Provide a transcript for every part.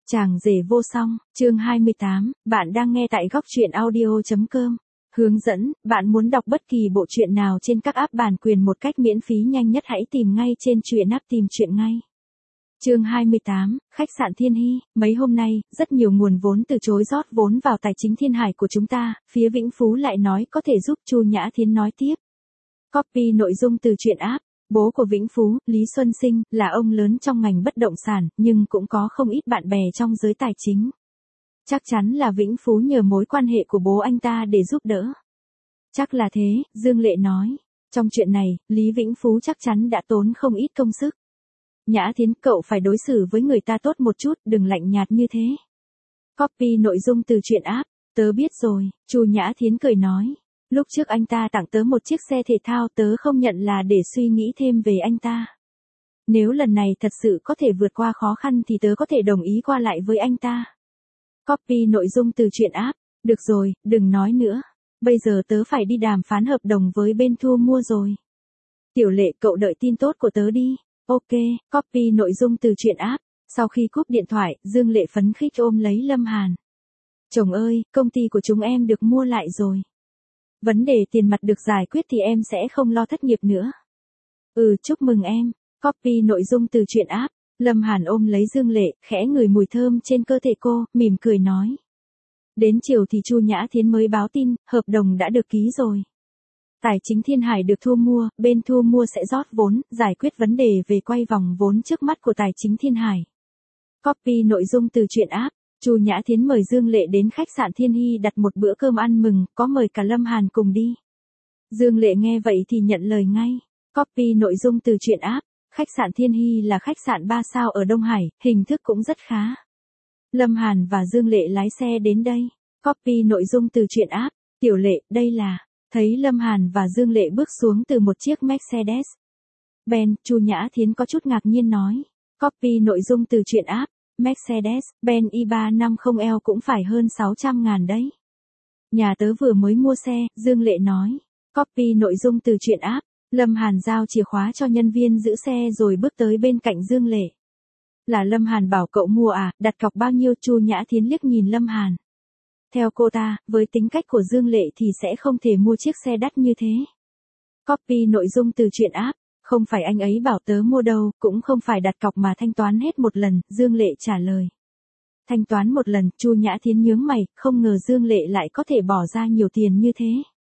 Chàng rể vô song, chương 28, bạn đang nghe tại góc truyện audio.com. Hướng dẫn, bạn muốn đọc bất kỳ bộ truyện nào trên các app bản quyền một cách miễn phí nhanh nhất hãy tìm ngay trên truyện app tìm truyện ngay. Chương 28, khách sạn Thiên Hy, mấy hôm nay, rất nhiều nguồn vốn từ chối rót vốn vào tài chính Thiên Hải của chúng ta, phía Vĩnh Phú lại nói có thể giúp. Chu Nhã Thiến nói tiếp. Copy nội dung từ truyện app. Bố của Vĩnh Phú, Lý Xuân Sinh, là ông lớn trong ngành bất động sản, nhưng cũng có không ít bạn bè trong giới tài chính. Chắc chắn là Vĩnh Phú nhờ mối quan hệ của bố anh ta để giúp đỡ. Chắc là thế, Dương Lệ nói. Trong chuyện này, Lý Vĩnh Phú chắc chắn đã tốn không ít công sức. Nhã Thiến, cậu phải đối xử với người ta tốt một chút, đừng lạnh nhạt như thế. Copy nội dung từ truyện app. Tớ biết rồi, Chu Nhã Thiến cười nói. Lúc trước anh ta tặng tớ một chiếc xe thể thao, tớ không nhận là để suy nghĩ thêm về anh ta. Nếu lần này thật sự có thể vượt qua khó khăn thì tớ có thể đồng ý qua lại với anh ta. Copy nội dung từ truyện app. Được rồi, đừng nói nữa. Bây giờ tớ phải đi đàm phán hợp đồng với bên thu mua rồi. Tiểu Lệ, cậu đợi tin tốt của tớ đi. Ok, copy nội dung từ truyện app. Sau khi cúp điện thoại, Dương Lệ phấn khích ôm lấy Lâm Hàn. Chồng ơi, công ty của chúng em được mua lại rồi. Vấn đề tiền mặt được giải quyết thì em sẽ không lo thất nghiệp nữa. Chúc mừng em. Copy nội dung từ truyện app. Lâm Hàn ôm lấy Dương Lệ, khẽ ngửi mùi thơm trên cơ thể cô, mỉm cười nói. Đến chiều thì Chu Nhã Thiến mới báo tin, hợp đồng đã được ký rồi. Tài chính Thiên Hải được thu mua, bên thu mua sẽ rót vốn, giải quyết vấn đề về quay vòng vốn trước mắt của tài chính Thiên Hải. Copy nội dung từ truyện app. Chu Nhã Thiến mời Dương Lệ đến khách sạn Thiên Hy đặt một bữa cơm ăn mừng, có mời cả Lâm Hàn cùng đi. Dương Lệ nghe vậy thì nhận lời ngay. Copy nội dung từ truyện app. Khách sạn Thiên Hy là khách sạn 3 sao ở Đông Hải, hình thức cũng rất khá. Lâm Hàn và Dương Lệ lái xe đến đây. Copy nội dung từ truyện app. Tiểu Lệ, đây là. Thấy Lâm Hàn và Dương Lệ bước xuống từ một chiếc Mercedes Benz, Chu Nhã Thiến có chút ngạc nhiên nói. Copy nội dung từ truyện app. Mercedes-Benz i350L cũng phải hơn 600.000 đấy. Nhà tớ vừa mới mua xe, Dương Lệ nói. Copy nội dung từ truyện app. Lâm Hàn giao chìa khóa cho nhân viên giữ xe rồi bước tới bên cạnh Dương Lệ. Là Lâm Hàn bảo cậu mua à, đặt cọc bao nhiêu? Chu Nhã Thiến liếc nhìn Lâm Hàn. Theo cô ta, với tính cách của Dương Lệ thì sẽ không thể mua chiếc xe đắt như thế. Copy nội dung từ truyện app. Không phải anh ấy bảo tớ mua đâu, cũng không phải đặt cọc mà thanh toán hết một lần, Dương Lệ trả lời. Thanh toán một lần, Chu Nhã Thiến nhướng mày, không ngờ Dương Lệ lại có thể bỏ ra nhiều tiền như thế.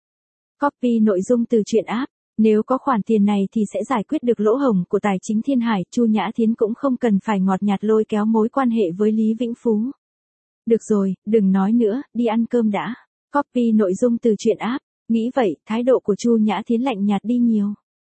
Copy nội dung từ truyện app. Nếu có khoản tiền này thì sẽ giải quyết được lỗ hổng của tài chính Thiên Hải, Chu Nhã Thiến cũng không cần phải ngọt nhạt lôi kéo mối quan hệ với Lý Vĩnh Phú. Được rồi, đừng nói nữa, đi ăn cơm đã. Copy nội dung từ truyện app. Nghĩ vậy, thái độ của Chu Nhã Thiến lạnh nhạt đi nhiều.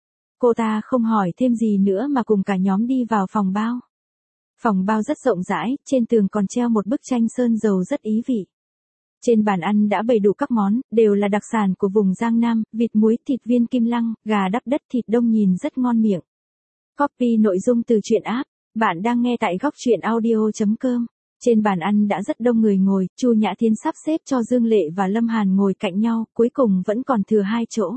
Cô ta không hỏi thêm gì nữa mà cùng cả nhóm đi vào phòng bao. Phòng bao rất rộng rãi, trên tường còn treo một bức tranh sơn dầu rất ý vị. Trên bàn ăn đã bày đủ các món, đều là đặc sản của vùng Giang Nam, vịt muối, thịt viên kim lăng, gà đắp đất, thịt đông nhìn rất ngon miệng. Copy nội dung từ truyện app. Bạn đang nghe tại góc truyện audio.com. Trên bàn ăn đã rất đông người ngồi, Chu Nhã Thiến sắp xếp cho Dương Lệ và Lâm Hàn ngồi cạnh nhau, cuối cùng vẫn còn thừa 2 chỗ.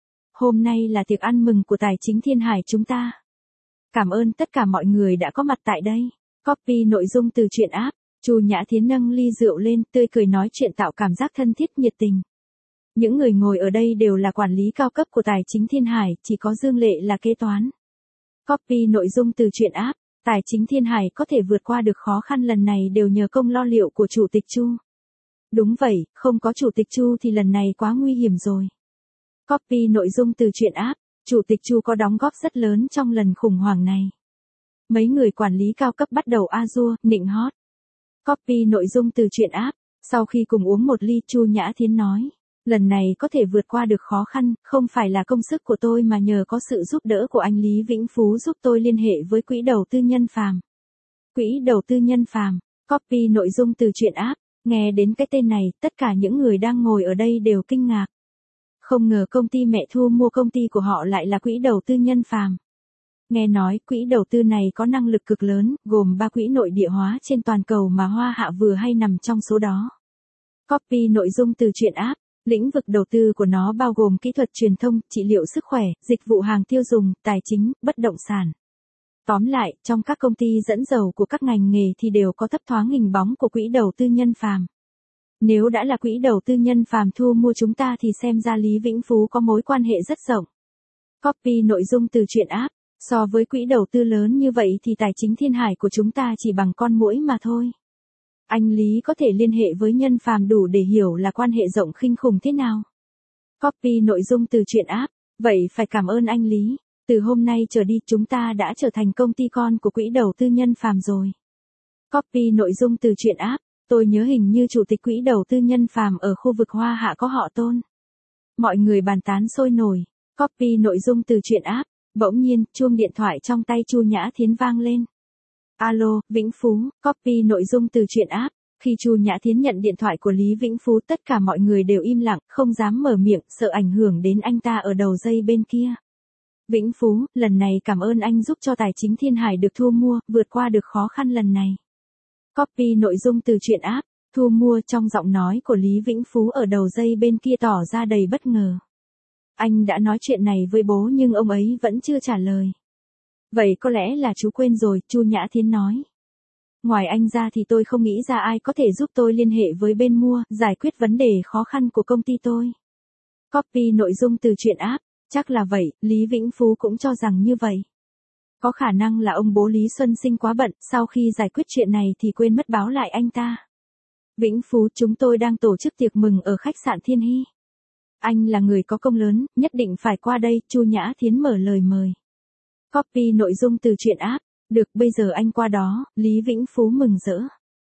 Hôm nay là tiệc ăn mừng của tài chính Thiên Hải chúng ta. Cảm ơn tất cả mọi người đã có mặt tại đây. Copy nội dung từ truyện app. Chu Nhã Thiến nâng ly rượu lên, tươi cười nói chuyện tạo cảm giác thân thiết nhiệt tình. Những người ngồi ở đây đều là quản lý cao cấp của tài chính Thiên Hải, chỉ có Dương Lệ là kế toán. Copy nội dung từ truyện app. Tài chính Thiên Hải có thể vượt qua được khó khăn lần này đều nhờ công lo liệu của Chủ tịch Chu. Đúng vậy, không có Chủ tịch Chu thì lần này quá nguy hiểm rồi. Copy nội dung từ truyện app. Chủ tịch Chu có đóng góp rất lớn trong lần khủng hoảng này. Mấy người quản lý cao cấp bắt đầu a dua, nịnh hót. Copy nội dung từ truyện app. Sau khi cùng uống một ly, Chu Nhã Thiến nói. Lần này có thể vượt qua được khó khăn, không phải là công sức của tôi mà nhờ có sự giúp đỡ của anh Lý Vĩnh Phú giúp tôi liên hệ với quỹ đầu tư nhân phàm. Quỹ đầu tư nhân phàm. Copy nội dung từ truyện app. Nghe đến cái tên này, tất cả những người đang ngồi ở đây đều kinh ngạc. Không ngờ công ty mẹ thu mua công ty của họ lại là quỹ đầu tư nhân phàm. Nghe nói quỹ đầu tư này có năng lực cực lớn, gồm 3 quỹ nội địa hóa trên toàn cầu mà Hoa Hạ vừa hay nằm trong số đó. Copy nội dung từ truyện app. Lĩnh vực đầu tư của nó bao gồm kỹ thuật truyền thông, trị liệu sức khỏe, dịch vụ hàng tiêu dùng, tài chính, bất động sản. Tóm lại, trong các công ty dẫn dầu của các ngành nghề thì đều có thấp thoáng hình bóng của quỹ đầu tư nhân phàm. Nếu đã là quỹ đầu tư nhân phàm thu mua chúng ta thì xem ra Lý Vĩnh Phú có mối quan hệ rất rộng. Copy nội dung từ truyện app. So với quỹ đầu tư lớn như vậy thì tài chính thiên hải của chúng ta chỉ bằng con muỗi mà thôi. Anh Lý có thể liên hệ với nhân phàm đủ để hiểu là quan hệ rộng khinh khủng thế nào. Copy nội dung từ truyện app. Vậy phải cảm ơn anh Lý. Từ hôm nay trở đi chúng ta đã trở thành công ty con của quỹ đầu tư nhân phàm rồi. Copy nội dung từ truyện app. Tôi nhớ hình như chủ tịch quỹ đầu tư nhân phàm ở khu vực Hoa Hạ có họ Tôn. Mọi người bàn tán sôi nổi. Copy nội dung từ truyện app. Bỗng nhiên, chuông điện thoại trong tay Chu Nhã Thiến vang lên. Alo, Vĩnh Phú, copy nội dung từ truyện app. Khi Chu Nhã Thiến nhận điện thoại của Lý Vĩnh Phú, tất cả mọi người đều im lặng, không dám mở miệng, sợ ảnh hưởng đến anh ta ở đầu dây bên kia. Vĩnh Phú, lần này cảm ơn anh giúp cho tài chính thiên hải được thu mua, vượt qua được khó khăn lần này. Copy nội dung từ truyện app. Thu mua trong giọng nói của Lý Vĩnh Phú ở đầu dây bên kia tỏ ra đầy bất ngờ. Anh đã nói chuyện này với bố nhưng ông ấy vẫn chưa trả lời. Vậy có lẽ là chú quên rồi, Chu Nhã Thiến nói. Ngoài anh ra thì tôi không nghĩ ra ai có thể giúp tôi liên hệ với bên mua, giải quyết vấn đề khó khăn của công ty tôi. Copy nội dung từ truyện app. Chắc là vậy, Lý Vĩnh Phú cũng cho rằng như vậy. Có khả năng là ông bố Lý Xuân Sinh quá bận, sau khi giải quyết chuyện này thì quên mất báo lại anh ta. Vĩnh Phú, chúng tôi đang tổ chức tiệc mừng ở khách sạn Thiên Hy. Anh là người có công lớn, nhất định phải qua đây, Chu Nhã Thiến mở lời mời. Copy nội dung từ truyện app. Được, bây giờ anh qua đó, Lý Vĩnh Phú mừng rỡ.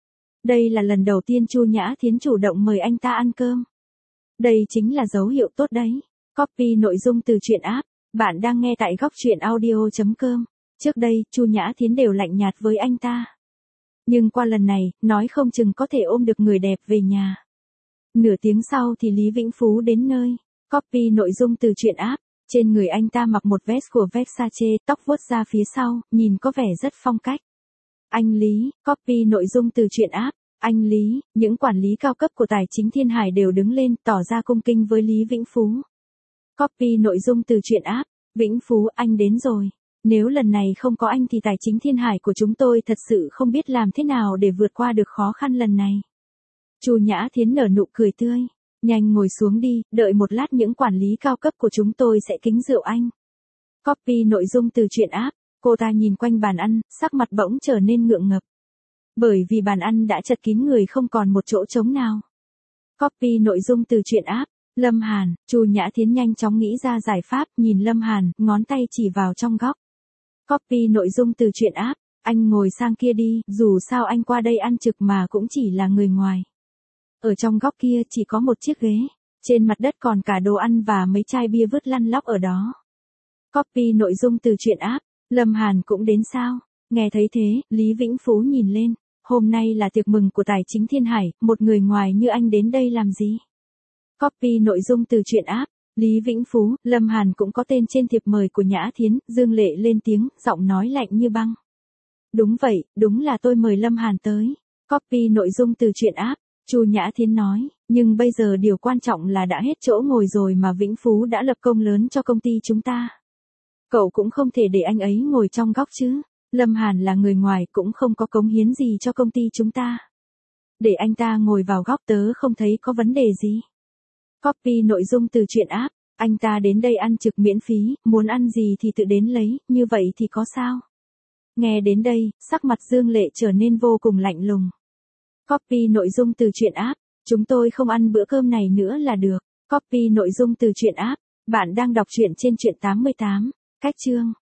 Đây là lần đầu tiên Chu Nhã Thiến chủ động mời anh ta ăn cơm. Đây chính là dấu hiệu tốt đấy. Copy nội dung từ truyện app. Bạn đang nghe tại góc truyện audio.com. Trước đây, Chu Nhã Thiến đều lạnh nhạt với anh ta. Nhưng qua lần này, nói không chừng có thể ôm được người đẹp về nhà. Nửa tiếng sau thì Lý Vĩnh Phú đến nơi. Copy nội dung từ truyện app. Trên người anh ta mặc một vest của Versace, tóc vuốt ra phía sau, nhìn có vẻ rất phong cách. Anh Lý, copy nội dung từ truyện app. Anh Lý, những quản lý cao cấp của tài chính thiên hải đều đứng lên tỏ ra cung kính với Lý Vĩnh Phú. Copy nội dung từ truyện app. Vĩnh Phú, anh đến rồi. Nếu lần này không có anh thì tài chính thiên hải của chúng tôi thật sự không biết làm thế nào để vượt qua được khó khăn lần này. Chu Nhã Thiến nở nụ cười tươi. Nhanh ngồi xuống đi, đợi một lát những quản lý cao cấp của chúng tôi sẽ kính rượu anh. Copy nội dung từ truyện app. Cô ta nhìn quanh bàn ăn, sắc mặt bỗng trở nên ngượng ngập. Bởi vì bàn ăn đã chật kín người không còn một chỗ trống nào. Copy nội dung từ truyện app. Lâm Hàn, Chu Nhã Thiến nhanh chóng nghĩ ra giải pháp, nhìn Lâm Hàn, ngón tay chỉ vào trong góc. Copy nội dung từ truyện app. Anh ngồi sang kia đi, dù sao anh qua đây ăn trực mà cũng chỉ là người ngoài. Ở trong góc kia chỉ có một chiếc ghế, trên mặt đất còn cả đồ ăn và mấy chai bia vứt lăn lóc ở đó. Copy nội dung từ truyện app. Lâm Hàn cũng đến sao? Nghe thấy thế, Lý Vĩnh Phú nhìn lên. Hôm nay là tiệc mừng của tài chính thiên hải, một người ngoài như anh đến đây làm gì? Copy nội dung từ truyện app. Lý Vĩnh Phú, Lâm Hàn cũng có tên trên thiệp mời của Nhã Thiến, Dương Lệ lên tiếng, giọng nói lạnh như băng. Đúng vậy, đúng là tôi mời Lâm Hàn tới. Copy nội dung từ truyện app. Chu Nhã Thiến nói, nhưng bây giờ điều quan trọng là đã hết chỗ ngồi rồi mà Vĩnh Phú đã lập công lớn cho công ty chúng ta. Cậu cũng không thể để anh ấy ngồi trong góc chứ. Lâm Hàn là người ngoài cũng không có cống hiến gì cho công ty chúng ta. Để anh ta ngồi vào góc tớ không thấy có vấn đề gì. Copy nội dung từ truyện app. Anh ta đến đây ăn trực miễn phí, muốn ăn gì thì tự đến lấy, như vậy thì có sao? Nghe đến đây, sắc mặt Dương Lệ trở nên vô cùng lạnh lùng. Copy nội dung từ truyện app. Chúng tôi không ăn bữa cơm này nữa là được. Copy nội dung từ truyện app. Bạn đang đọc truyện trên truyện 88. Cách chương.